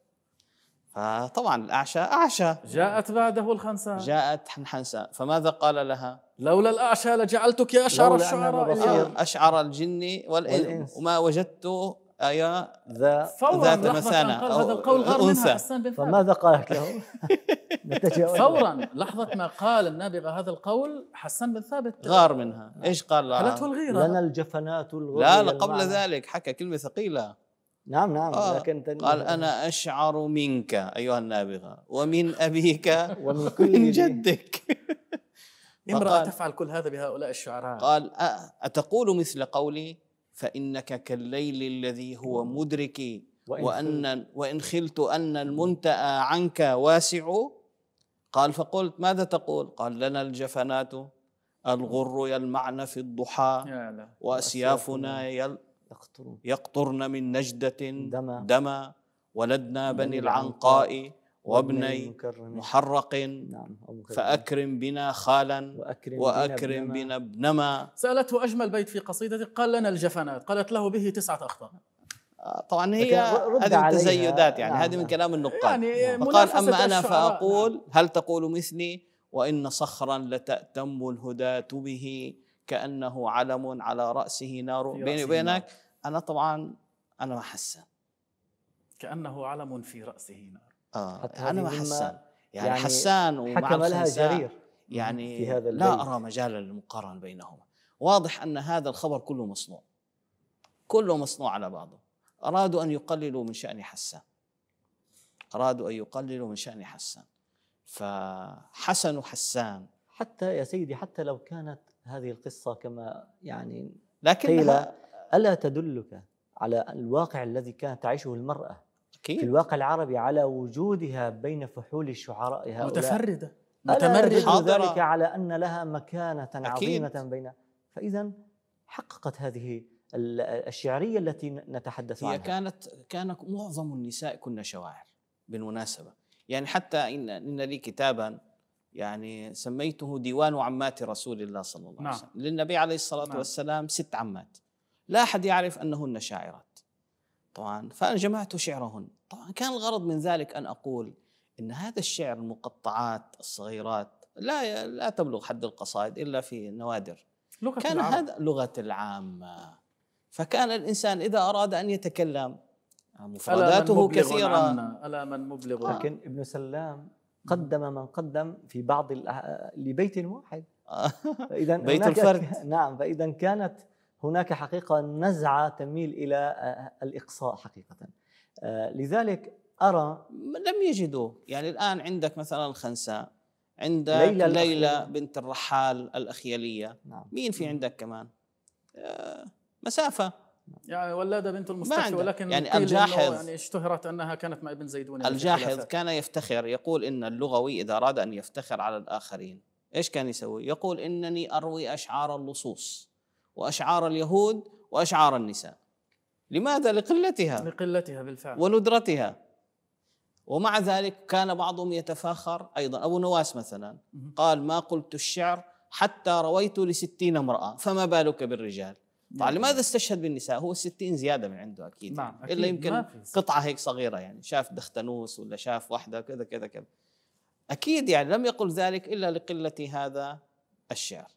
فطبعا الأعشى أعشى. جاءت بعده الخنساء. جاءت حنحنساء، فماذا قال لها؟ لولا الأعشى لجعلتك أشعر الشعراء، أشعر الجن والإنس، وما وجدت آية ذات مثانة. هذا القول غار منها حسان بن ثابت. فماذا قالت له؟ فورا لحظة ما قال النابغة هذا القول حسان بن ثابت غار منها. إيش قال لها؟ قالته الغيرة. لنا الجفنات الغر. لا لا قبل ذلك حكى كلمة ثقيلة. نعم نعم. آه. لكن قال: أنا أشعر منك أيها النابغة ومن أبيك ومن كل جدك. امرأة تفعل كل هذا بهؤلاء الشعراء. قال: أتقول مثل قولي؟ فإنك كالليل الذي هو مدركي، وأن وإن خلت أن المنتأى عنك واسع. قال: فقلت: ماذا تقول؟ قال: لنا الجفنات الغر يلمعن في الضحى، وأسيافنا يل يقطرن من نجدة دما, دما ولدنا بني العنقاء وابني محرق. نعم. فأكرم بنا خالا وأكرم, وأكرم بنا ابنما. سألته أجمل بيت في قصيدته، قال: لنا الجفنات. قالت له به تسعة أخطاء. طبعا هي هذه التزيدات يعني. نعم. هذه من كلام النقاد. يعني فقال: أما أنا فأقول: نعم. هل تقول مثلي؟ وإن صخرا لتأتم الهداة به، كأنه علم على رأسه نار. بيني وبينك أنا طبعا أنا مع حسان. كأنه علم في رأسه نار. آه أنا مع حسان. يعني, يعني حسان ومع حكم لها الخنساء جرير يعني في هذا لا البيت. أرى مجالا للمقارنة بينهما. واضح أن هذا الخبر كله مصنوع، كله مصنوع على بعضه. أرادوا أن يقللوا من شأن حسان، أرادوا أن يقللوا من شأن حسان، فحسن وحسان. حتى يا سيدي حتى لو كانت هذه القصة كما يعني لكنها قيل، ألا تدلك على الواقع الذي كانت تعيشه المرأة أكيد في الواقع العربي، على وجودها بين فحول الشعراء هؤلاء متفردة ألا متمردة يدل حاضرة. ذلك على أن لها مكانة أكيد. عظيمة بين، فإذا حققت هذه الشعرية التي نتحدث هي عنها. كانت كان معظم النساء كن شواعر بالمناسبة. يعني حتى إن, إن لي كتابا يعني سميته ديوان عمات رسول الله صلى الله عليه وسلم. نعم. للنبي عليه الصلاة نعم. والسلام ست عمات لا أحد يعرف أنهن شاعرات طبعا، فأنا جمعت شعرهن. طبعا كان الغرض من ذلك أن أقول إن هذا الشعر المقطعات الصغيرات لا لا تبلغ حد القصائد إلا في نوادر، لغة كان العرب. هذا لغة العامة. فكان الإنسان إذا أراد أن يتكلم مفرداته كثيرة. عنا ألا من مبلغ. لكن ابن سلام قدم من قدم في بعض لبيت واحد فإذا بيت الفرد. نعم، فإذا كانت هناك حقيقة نزعة تميل إلى الإقصاء حقيقة. لذلك أرى لم يجدوا. يعني الآن عندك مثلا الخنساء، عندك ليلى, ليلى بنت الرحال الأخيلية. نعم. مين في عندك كمان؟ مسافة يعني ولادة بنت المستكفي، ولكن يعني الجاحظ يعني اشتهرت أنها كانت مع ابن زيدون. الجاحظ كان يفتخر، يقول إن اللغوي إذا أراد أن يفتخر على الآخرين إيش كان يسوي؟ يقول إنني أروي أشعار اللصوص وأشعار اليهود وأشعار النساء. لماذا؟ لقلتها لقلتها بالفعل وندرتها. ومع ذلك كان بعضهم يتفاخر أيضا. أبو نواس مثلا قال ما قلت الشعر حتى رويت لستين امرأة فما بالك بالرجال. طبعا لماذا استشهد بالنساء؟ هو الستين زيادة من عنده أكيد, نعم. أكيد. إلا يمكن قطعة هيك صغيرة، يعني شاف دختنوس ولا شاف واحدة كذا كذا كذا أكيد. يعني لم يقل ذلك إلا لقلة هذا الشعر.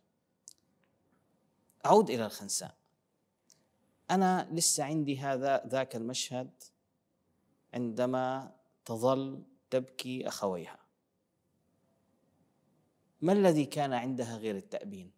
أعود إلى الخنساء. أنا لسه عندي هذا ذاك المشهد عندما تظل تبكي أخويها. ما الذي كان عندها غير التأبين؟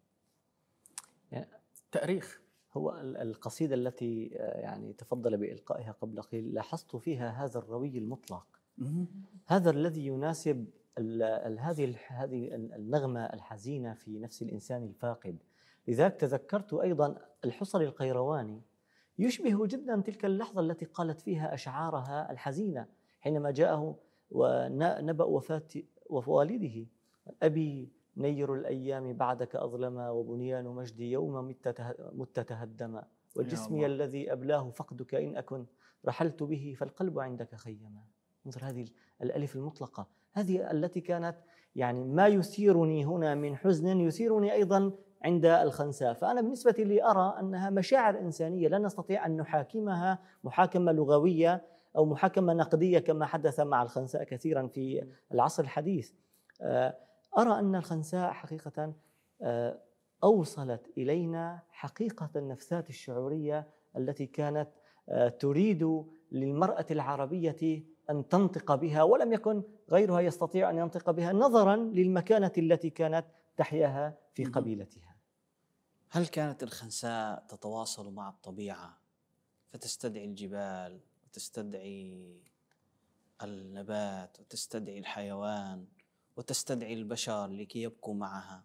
تأريخ. هو القصيدة التي يعني تفضل بإلقائها قبل قليل لاحظت فيها هذا الروي المطلق، هذا الذي يناسب هذه هذه النغمة الحزينة في نفس الإنسان الفاقد. لذلك تذكرت أيضا الحصري القيرواني يشبه جدا تلك اللحظة التي قالت فيها أشعارها الحزينة حينما جاءه ونبأ وفاة والده: أبي نير الأيام بعدك أظلما وبنيان مجدي يوم مت تهدما وجسمي الذي أبلاه فقدك إن أكن رحلت به فالقلب عندك خيما. انظر هذه الألف المطلقة، هذه التي كانت يعني ما يثيرني هنا من حزن يثيرني أيضا عند الخنساء. فأنا بالنسبة لي أرى أنها مشاعر إنسانية لا نستطيع أن نحاكمها محاكمة لغوية أو محاكمة نقدية كما حدث مع الخنساء كثيرا في العصر الحديث. أرى أن الخنساء حقيقة أوصلت إلينا حقيقة النفسات الشعورية التي كانت تريد للمرأة العربية أن تنطق بها ولم يكن غيرها يستطيع أن ينطق بها نظرا للمكانة التي كانت تحياها في قبيلتها. هل كانت الخنساء تتواصل مع الطبيعة فتستدعي الجبال وتستدعي النبات وتستدعي الحيوان وتستدعي البشر لكي يبقوا معها؟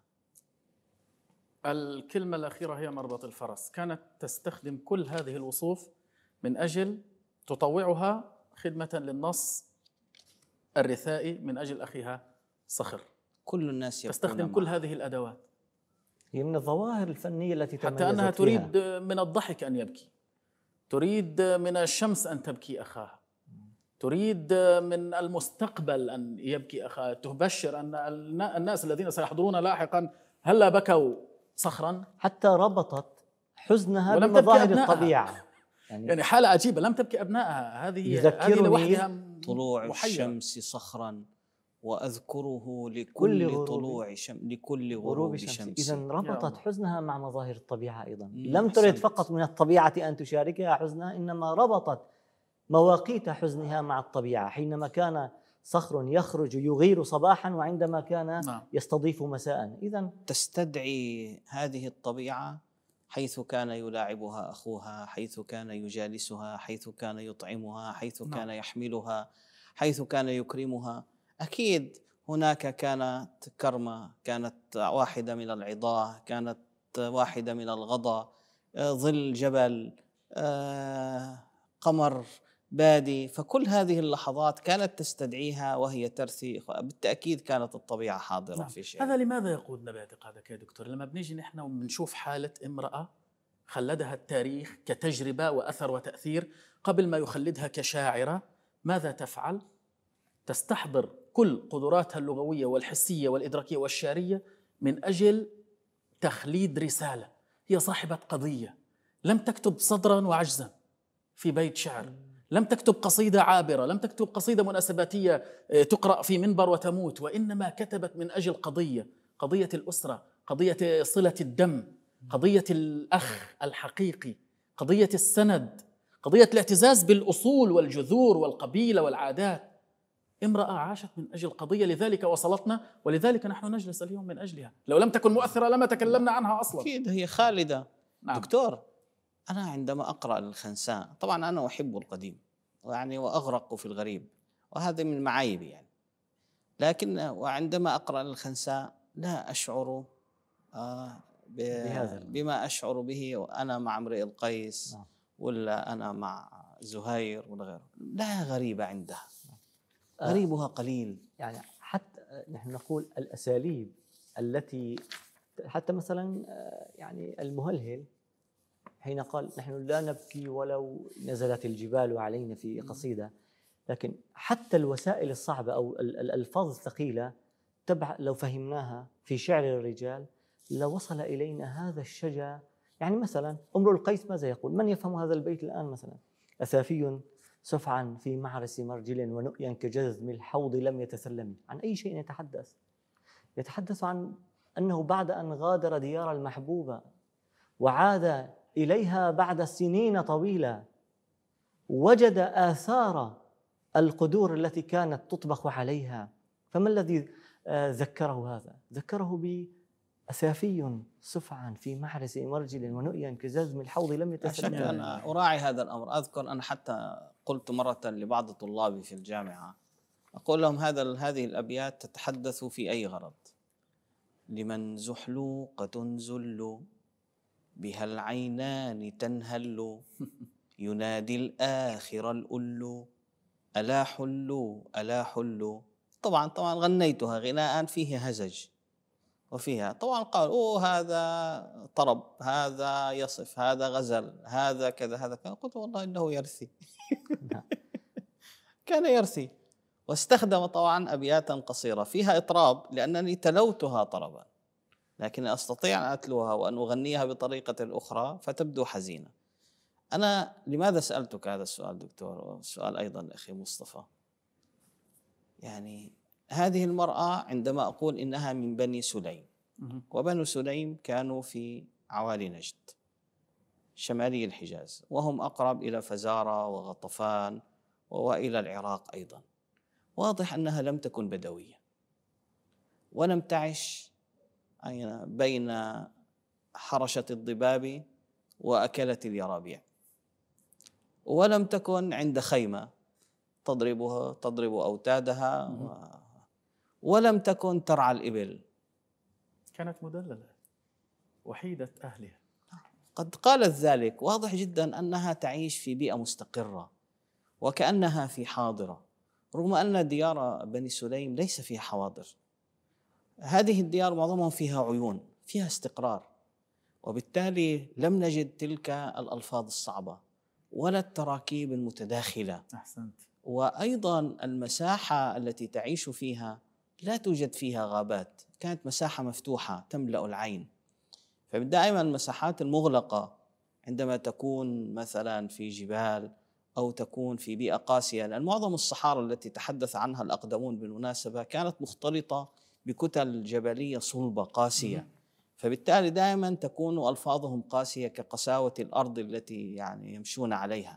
الكلمة الأخيرة هي مربط الفرس. كانت تستخدم كل هذه الوصوف من أجل تطوعها خدمة للنص الرثائي من أجل أخيها صخر. كل الناس تستخدم كل هذه الأدوات. هي من الظواهر الفنية التي تميزت حتى أنها فيها. تريد من الضحك أن يبكي، تريد من الشمس أن تبكي أخاها، تريد من المستقبل أن يبكي أخاها، تبشر أن الناس الذين سيحضرون لاحقا هلا بكوا صخرا. حتى ربطت حزنها بمظاهر الطبيعة. يعني, يعني حالة عجيبة، لم تبكي أبنائها. هذه هذه لوحدها طلوع محير. الشمس صخرا وأذكره لكل طلوع شمس لكل غروب شمس. إذن ربطت حزنها مع مظاهر الطبيعة أيضا. لم ترد فقط من الطبيعة أن تشاركها حزنها، إنما ربطت مواقيت حزنها مع الطبيعة. حينما كان صخر يخرج يغير صباحا وعندما كان نعم. يستضيف مساء. إذن تستدعي هذه الطبيعة حيث كان يلاعبها أخوها، حيث كان يجالسها، حيث كان يطعمها، حيث نعم. كان يحملها، حيث كان يكرمها. أكيد هناك كانت كرمة، كانت واحدة من العظاه، كانت واحدة من الغضا، ظل جبل، قمر بادي، فكل هذه اللحظات كانت تستدعيها وهي ترثي. بالتأكيد كانت الطبيعة حاضرة. نعم. في شيء هذا لماذا يقودنا باعتقادك يا دكتور لما بنيجي نحن وبنشوف حالة امرأة خلدها التاريخ كتجربة وأثر وتأثير قبل ما يخلدها كشاعرة، ماذا تفعل؟ تستحضر كل قدراتها اللغوية والحسية والإدراكية والشعرية من أجل تخليد رسالة. هي صاحبة قضية، لم تكتب صدرا وعجزا في بيت شعر، لم تكتب قصيدة عابرة، لم تكتب قصيدة مناسباتية تقرأ في منبر وتموت، وإنما كتبت من أجل قضية، قضية الأسرة، قضية صلة الدم، قضية الأخ الحقيقي، قضية السند، قضية الاعتزاز بالأصول والجذور والقبيلة والعادات. امرأة عاشت من أجل قضية، لذلك وصلتنا، ولذلك نحن نجلس اليوم من أجلها. لو لم تكن مؤثرة لما تكلمنا عنها أصلا. أكيد هي خالدة. نعم. دكتور، أنا عندما أقرأ الخنساء، طبعا أنا أحب القديم يعني وأغرق في الغريب، وهذا من معايبي يعني، لكن وعندما أقرأ الخنساء لا أشعر آه بما أشعر به وأنا مع امرئ القيس ولا أنا مع زهير ولا غيره. لا غريبة عندها، غريبها قليل. يعني حتى نحن نقول الأساليب التي حتى مثلا يعني المهلهل حين قال نحن لا نبكي ولو نزلت الجبال علينا في قصيدة، لكن حتى الوسائل الصعبة أو الألفاظ الثقيلة تبع لو فهمناها في شعر الرجال لوصل إلينا هذا الشجع. يعني مثلا امرؤ القيس ماذا يقول؟ من يفهم هذا البيت الآن مثلا؟ أثافي سفعا في معرس مرجل ونؤيا كجذم الحوض لم يتسلم. عن أي شيء يتحدث؟ يتحدث عن أنه بعد أن غادر ديار المحبوبة وعاد إليها بعد سنين طويلة وجد آثار القدور التي كانت تطبخ عليها. فما الذي ذكره هذا؟ ذكره بأثافي سفعا في معرس مرجل ونؤيا كجذم الحوض لم يتسلم. أنا أراعي هذا الأمر. أذكر أنا حتى قلت مرة لبعض طلابي في الجامعة، أقول لهم هذا هذه الأبيات تتحدث في أي غرض؟ لمن زحلوقة زل بها العينان تنهل ينادي الآخر الأل ألا حلوا ألا حلوا. طبعا طبعا غنيتها غناء فيه هزج وفيها طبعا قال أوه هذا طرب، هذا يصف، هذا غزل، هذا كذا هذا كذا. قلت والله إنه يرثي كان يرثي. واستخدم طبعا أبياتا قصيرة فيها إطراب لأنني تلوتها طربا، لكن أستطيع أن أتلوها وأن أغنيها بطريقة أخرى فتبدو حزينة. أنا لماذا سألتك هذا السؤال دكتور؟ سؤال أيضا أخي مصطفى. يعني هذه المرأة عندما أقول إنها من بني سليم، وبنو سليم كانوا في عوالي نجد شمالي الحجاز، وهم أقرب إلى فزارة وغطفان وإلى العراق أيضا. واضح أنها لم تكن بدوية ولم تعش بين حرشة الضباب وأكلة اليرابيع، ولم تكن عند خيمة تضربها تضرب أوتادها، ولم تكن ترعى الإبل. كانت مدللة وحيدة أهلها. قد قالت ذلك. واضح جدا أنها تعيش في بيئة مستقرة وكأنها في حاضرة، رغم أن ديار بني سليم ليس فيها حواضر. هذه الديار معظمها فيها عيون، فيها استقرار، وبالتالي لم نجد تلك الألفاظ الصعبة ولا التراكيب المتداخلة. أحسنت. وأيضا المساحة التي تعيش فيها لا توجد فيها غابات، كانت مساحة مفتوحة تملأ العين. فدائما المساحات المغلقة عندما تكون مثلا في جبال أو تكون في بيئة قاسية، لأن معظم الصحارى التي تحدث عنها الأقدمون بالمناسبة كانت مختلطة بكتل جبلية صلبة قاسية، فبالتالي دائما تكون ألفاظهم قاسية كقساوة الأرض التي يعني يمشون عليها.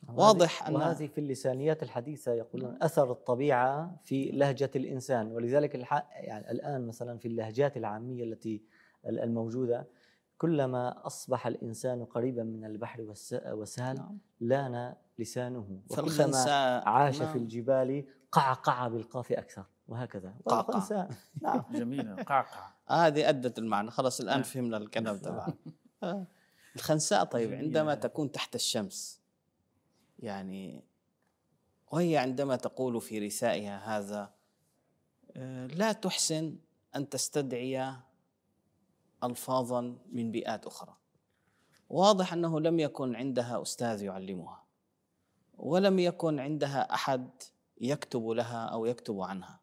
واضح أن وهذه في اللسانيات الحديثة يقولون أثر الطبيعة في لهجة الإنسان، ولذلك الح... يعني الآن مثلا في اللهجات العامية التي الموجودة كلما أصبح الإنسان قريبا من البحر والسهل نعم. لان لسانه، فالخنساء وكلما عاش نعم. في الجبال قعقع بالقاف أكثر، وهكذا. قعقع. نعم. جميلة قعقع. هذه أدت المعنى، خلاص الآن فهمنا الكلام تبعها. الخنساء طيب عندما تكون تحت الشمس، يعني وهي عندما تقول في رثائها هذا لا تحسن أن تستدعي ألفاظا من بيئات أخرى. واضح أنه لم يكن عندها أستاذ يعلمها، ولم يكن عندها أحد يكتب لها أو يكتب عنها.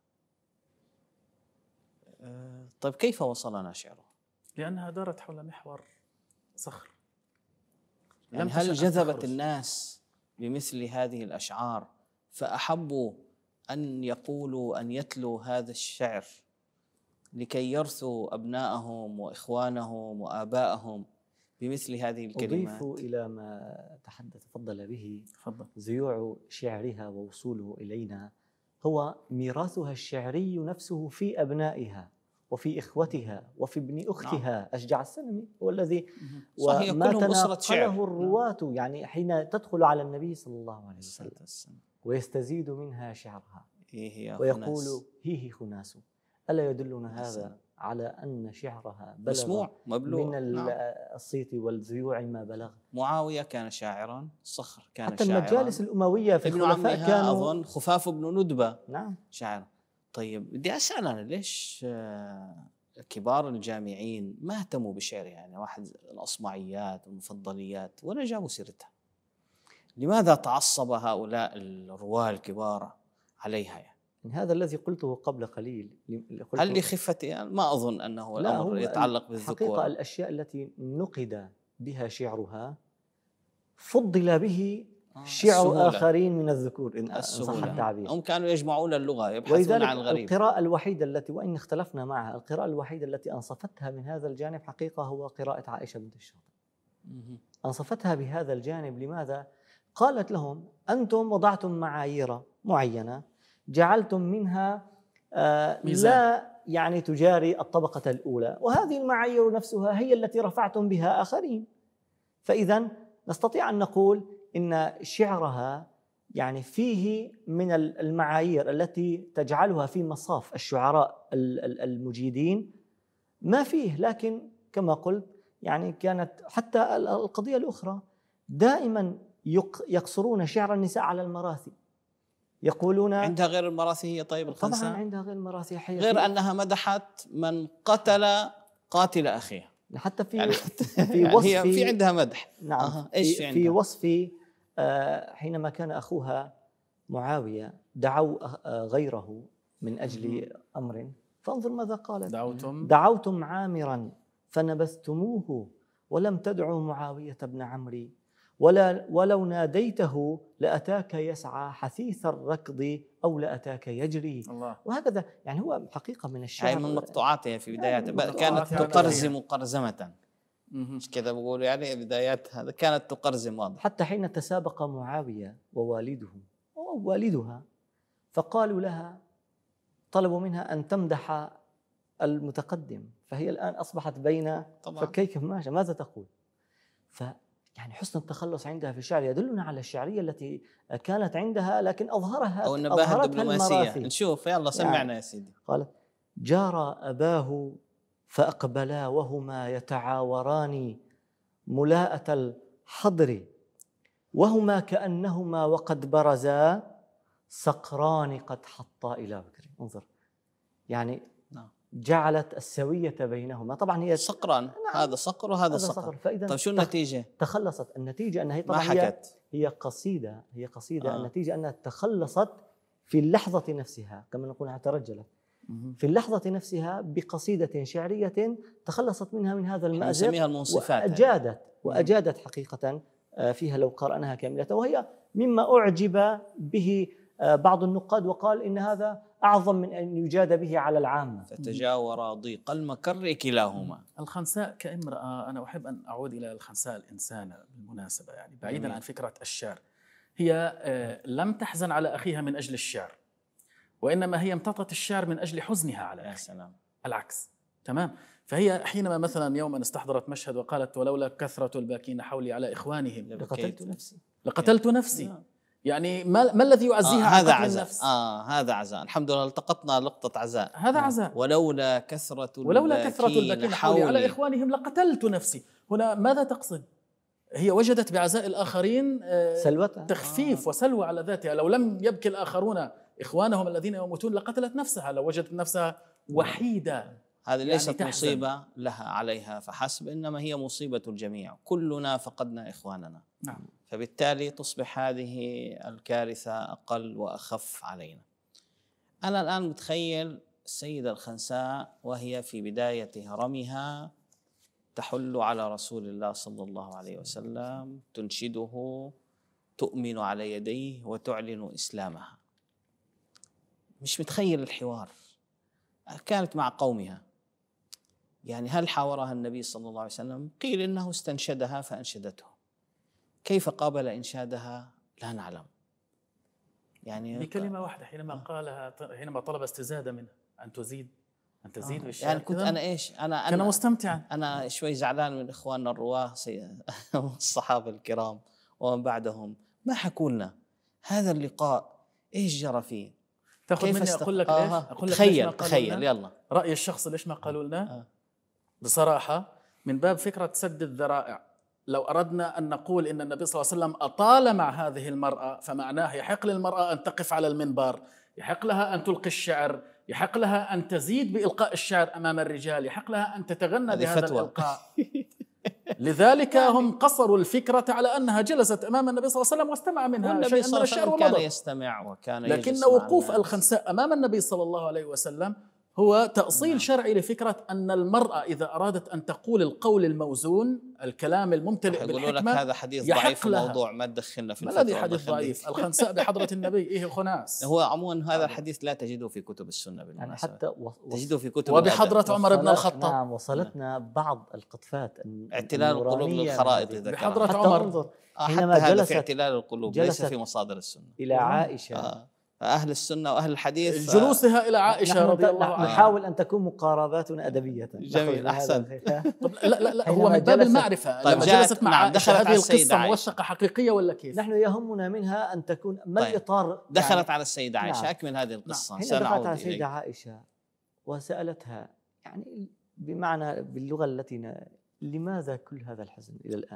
طيب كيف وصلنا شعره؟ لأنها دارت حول محور صخر. يعني هل جذبت الناس بمثل هذه الأشعار فأحبوا أن يقولوا أن يتلوا هذا الشعر لكي يرثوا أبنائهم وإخوانهم وآبائهم بمثل هذه الكلمات؟ أضيف إلى ما تحدث فضل به فضل. زيوع شعرها ووصوله إلينا هو ميراثها الشعري نفسه في أبنائها وفي إخوتها وفي ابن أختها. نعم. أشجع السلمي هو الذي وما تناقله الرواة، يعني حين تدخل على النبي صلى الله عليه وسلم ويستزيد منها شعرها ويقول هيه خناس، ألا يدلنا هذا على أن شعرها بلغ مسموع مبلوغ من الصيت والزيوع ما بلغ؟ معاوية كان شاعرا، صخر كان حتى شاعرا، حتى المجالس الأموية في الخلفاء كانوا أظن خفاف بن ندبة نعم شاعر. طيب بدي أسأل أنا ليش كبار الجامعين ما اهتموا بشعر؟ يعني واحد الأصمعيات والمفضليات ولا جابوا سيرتها؟ لماذا تعصب هؤلاء الرواة الكبار عليها؟ يعني هذا الذي قلته قبل قليل. قلته هل لخفتها؟ ما أظن أنه الأمر يتعلق بالذكور. حقيقة الأشياء التي نقد بها شعرها فضل به شعر السهولة. آخرين من الذكور إن صح التعبير. هم كانوا يجمعون اللغة، يبحثون عن الغريب. القراءة الوحيدة التي وإن اختلفنا معها، القراءة الوحيدة التي أنصفتها من هذا الجانب حقيقة هو قراءة عائشة بنت الشاطئ. أنصفتها بهذا الجانب. لماذا؟ قالت لهم أنتم وضعتم معايير معينة جعلتم منها آه لا يعني تجاري الطبقة الأولى، وهذه المعايير نفسها هي التي رفعتم بها آخرين. فإذا نستطيع أن نقول إن شعرها يعني فيه من المعايير التي تجعلها في مصاف الشعراء المجيدين ما فيه، لكن كما قلت يعني كانت حتى القضية الأخرى دائما يقصرون شعر النساء على المراثي، يقولون عندها غير المراثي هي. طيب الخنساء طبعا عندها غير المراثي حي غير أنها مدحت من قتل قاتل أخيه، حتى في يعني في وصف يعني في عندها مدح. نعم أه. إيش في, في وصف آه حينما كان أخوها معاوية دعوا آه غيره من أجل أمر، فانظر ماذا قالت: دعوتم دعوتم عامرا فنبذتموه ولم تدعوا معاوية بن عمرو ولا ولو ناديته لأتاك يسعى حثيث الركض أو لأتاك يجري. الله. وهكذا يعني هو حقيقة من الشعر. هي من مقطوعاتها في بداياتها كانت تقرزم قرزمة، مش كذا بقولوا يعني بداياتها كانت تقرزم واضح. حتى حين تسابق معاوية ووالده ووالدها فقالوا لها، طلبوا منها أن تمدح المتقدم، فهي الآن أصبحت بين فكيك ماشى ماذا تقول؟ ف يعني حسن التخلص عندها في الشعر يدلنا على الشعرية التي كانت عندها لكن أظهرها أو النباهة الدبلوماسية. نشوف يلا سمعنا يعني. يا سيدي. قالت: جار أباه فأقبلا وهما يتعاوران ملاءة الحضر وهما كأنهما وقد برزا صقران قد حطا إلى بكر. انظر يعني جعلت السوية بينهما. طبعا هي صقران، نعم. هذا صقر وهذا صقر. فإذا طيب شو النتيجة؟ تخلصت. النتيجة أنها طبعا هي هي قصيدة هي قصيدة آه. النتيجة أنها تخلصت في اللحظة نفسها، كما نقول ترجلت في اللحظة نفسها بقصيدة شعرية تخلصت منها من هذا المأزق، نسميها المنصفات، وأجادت وأجادت حقيقة فيها لو قرأناها كاملة. وهي مما أعجب به بعض النقاد وقال إن هذا أعظم من أن يجاد به على العامة. فتجاور ضيق المكر كلاهما. الخنساء كامرأة، أنا أحب أن أعود إلى الخنساء الإنسانة بالمناسبة، يعني بعيدا عن فكرة الشعر. هي لم تحزن على أخيها من أجل الشعر، وإنما هي امتطت الشعر من أجل حزنها على أخيها. سلام. العكس تمام. فهي حينما مثلا يوما استحضرت مشهد وقالت ولولا كثرة الباكين حولي على إخوانهم لقتلت نفسي لقتلت نفسي. يعني ما, ما الذي يعزيها؟ آه عن هذا قتل عزاء. النفس. آه هذا عزاء. الحمد لله التقطنا لقطة عزاء. هذا عزاء. ولولا كثرة ولولا كثرة الباكين حولي على إخوانهم لقتلت نفسي. هنا ماذا تقصد؟ هي وجدت بعزاء الآخرين سلوتها، تخفيف آه. وسلوى على ذاتها. لو لم يبكي الآخرون إخوانهم الذين يموتون لقتلت نفسها، لو وجدت نفسها وحيدة. هذه ليست يعني مصيبة لها عليها فحسب، إنما هي مصيبة الجميع، كلنا فقدنا إخواننا. نعم. فبالتالي تصبح هذه الكارثة أقل وأخف علينا. أنا الآن متخيل السيدة الخنساء وهي في بداية هرمها تحل على رسول الله صلى الله عليه وسلم، تنشده، تؤمن على يديه وتعلن إسلامها. مش متخيل الحوار. كانت مع قومها، يعني هل حاورها النبي صلى الله عليه وسلم؟ قيل إنه استنشدها فأنشدته. كيف قابل إنشادها لا نعلم. يعني بكلمة واحدة حينما قالها، حينما طلب استزادة منه أن تزيد أن تزيد آه. بالشعر. يعني كنت أنا إيش أنا كان مستمتعا. أنا شوي زعلان من إخواننا الرواه الصحابة الكرام ومن بعدهم، ما حكوا لنا هذا اللقاء إيش جرى فيه. تاخذ مني است... أقول لك آه. ليش؟ أقول لك تخيل تخيل يلا رأي الشخص ليش ما قالوا لنا؟ آه. بصراحة من باب فكرة سد الذرائع. لو أردنا أن نقول إن النبي صلى الله عليه وسلم أطال مع هذه المرأة، فمعناه يحق للمرأة أن تقف على المنبر، يحق لها أن تلقي الشعر، يحق لها أن تزيد بإلقاء الشعر أمام الرجال، يحق لها أن تتغنى بهذا الإلقاء. لذلك هم قصروا الفكرة على أنها جلست أمام النبي صلى الله عليه وسلم واستمع منها شيئا من الشعر ومضى. كان يستمع وكان يجلس. لكن وقوف الخنساء أمام النبي صلى الله عليه وسلم هو تأصيل نعم. شرعي لفكرة أن المرأة إذا أرادت أن تقول القول الموزون، الكلام الممتلئ بالحكمة، هذا حديث ضعيف الموضوع، ما تدخلنا في ما الذي حديث ضعيف؟ الخنساء بحضرة النبي إيه خناس. هو عموما هذا الحديث لا تجده في كتب السنة بالمناسبة، يعني حتى و... تجده في كتب وبحضرة عمر بن الخطاب. نعم وصلتنا بعض القطفات اعتلال القلوب للخرائط إذا بحضرة عمر حينما جلست في اعتلال القلوب ليس في مصادر السنة إلى عائشة. آه. أهل السنة وأهل الحديث جلوسها إلى عائشة رضي الله عنها. نحاول أن تكون مقارباتنا أدبية. جميل أحسن. طب لا لا لا هو من باب المعرفة. طيب لما جلست مع نعم عائشة هذه القصة موثقة حقيقية ولا كيف؟ نحن يهمنا منها أن تكون ما طيب. الإطار. دخلت يعني على السيدة عائشة. نعم. أكمل هذه القصة. نعم. دخلت على السيدة عائشة وسألتها يعني بمعنى باللغة التي ن... لماذا كل هذا الحزن إلى الآن؟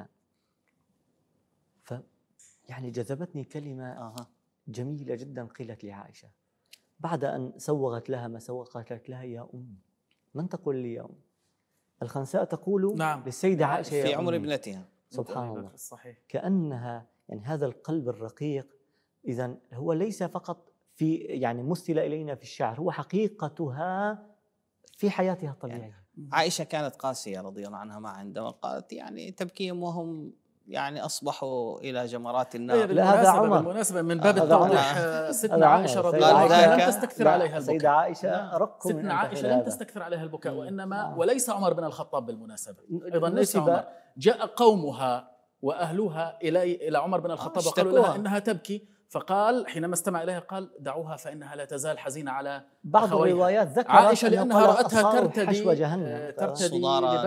ف يعني جذبتني كلمة آه. جميلة جدا قيلت لعائشة بعد أن سوغت لها ما سوغت لها: يا أم. من تقول لي يا أم؟ الخنساء تقول نعم. للسيدة عائشة في عمر ابنتها. سبحان الله. صحيح. كأنها يعني هذا القلب الرقيق إذن هو ليس فقط في يعني مثل إلينا في الشعر، هو حقيقتها في حياتها الطبيعية. يعني عائشة كانت قاسية رضي الله عنها ما عندما قالت يعني تبكيهم وهم يعني أصبحوا إلى جمرات النار. لا هذا عمر. بالمناسبة من باب التوضيح ستنا عائشة رضي الله عنها لم تستكثر عليها البكاء. سيدة عائشة رق من ستنا عائشة لم تستكثر عليها البكاء، وإنما وليس عمر بن الخطاب بالمناسبة أيضا، ليس عمر. جاء قومها وأهلها إلى إلى عمر بن الخطاب وقالوا لها إنها تبكي، فقال حينما استمع إليها قال: دعوها فأنها لا تزال حزينة على بعض الروايات ذكرت عائشة لأنها رأتها ترتدي ترتدي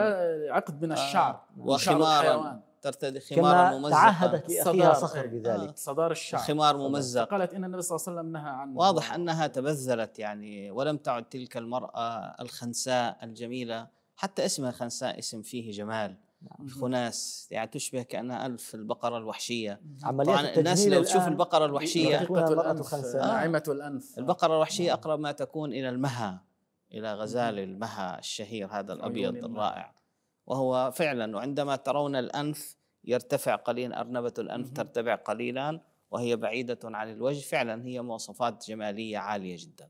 عقد من الشعر وخمارا، ترتدي خمارا ممزقا، تعهدت لأخيها صخر بذلك، صدار الشعر، خمار ممزق. قالت إن النبي صلى الله عليه وسلم نهى عنه. واضح أنها تبذلت يعني، ولم تعد تلك المرأة الخنساء الجميلة، حتى اسمها خنساء اسم فيه جمال. خناس يعني تشبه كأنها ألف البقرة الوحشية. طبعا الناس لو تشوف البقرة الوحشية ناعمة الأنف، البقرة الوحشية أقرب ما تكون إلى المها، إلى غزال المها الشهير هذا الأبيض الرائع، وهو فعلا. وعندما ترون الأنف يرتفع قليلا، أرنبة الأنف ترتفع قليلا وهي بعيدة عن الوجه، فعلا هي مواصفات جمالية عالية جدا.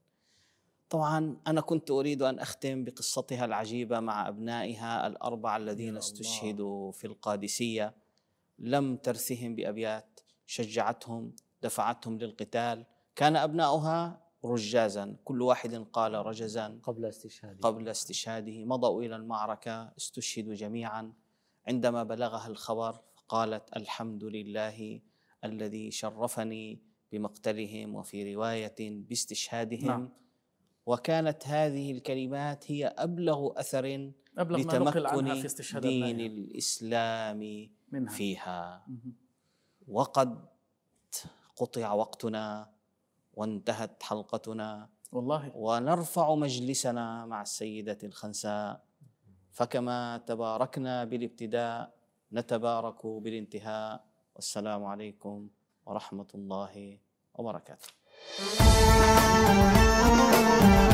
طبعا أنا كنت أريد أن أختم بقصتها العجيبة مع أبنائها الأربعة الذين استشهدوا في القادسية. لم ترثهم بأبيات، شجعتهم، دفعتهم للقتال. كان أبناؤها رجازا، كل واحد قال رجزا قبل استشهاده قبل استشهاده مضوا إلى المعركة، استشهدوا جميعا. عندما بلغها الخبر قالت: الحمد لله الذي شرفني بمقتلهم وفي رواية باستشهادهم. نعم. وكانت هذه الكلمات هي أبلغ أثر أبلغ ما نقل عنها في لتمكن استشهاد دين أبنائها الإسلام منها. فيها. مهم. وقد قطع وقتنا وانتهت حلقتنا، والله ونرفع مجلسنا مع السيدة الخنساء، فكما تباركنا بالابتداء نتبارك بالانتهاء. والسلام عليكم ورحمة الله وبركاته.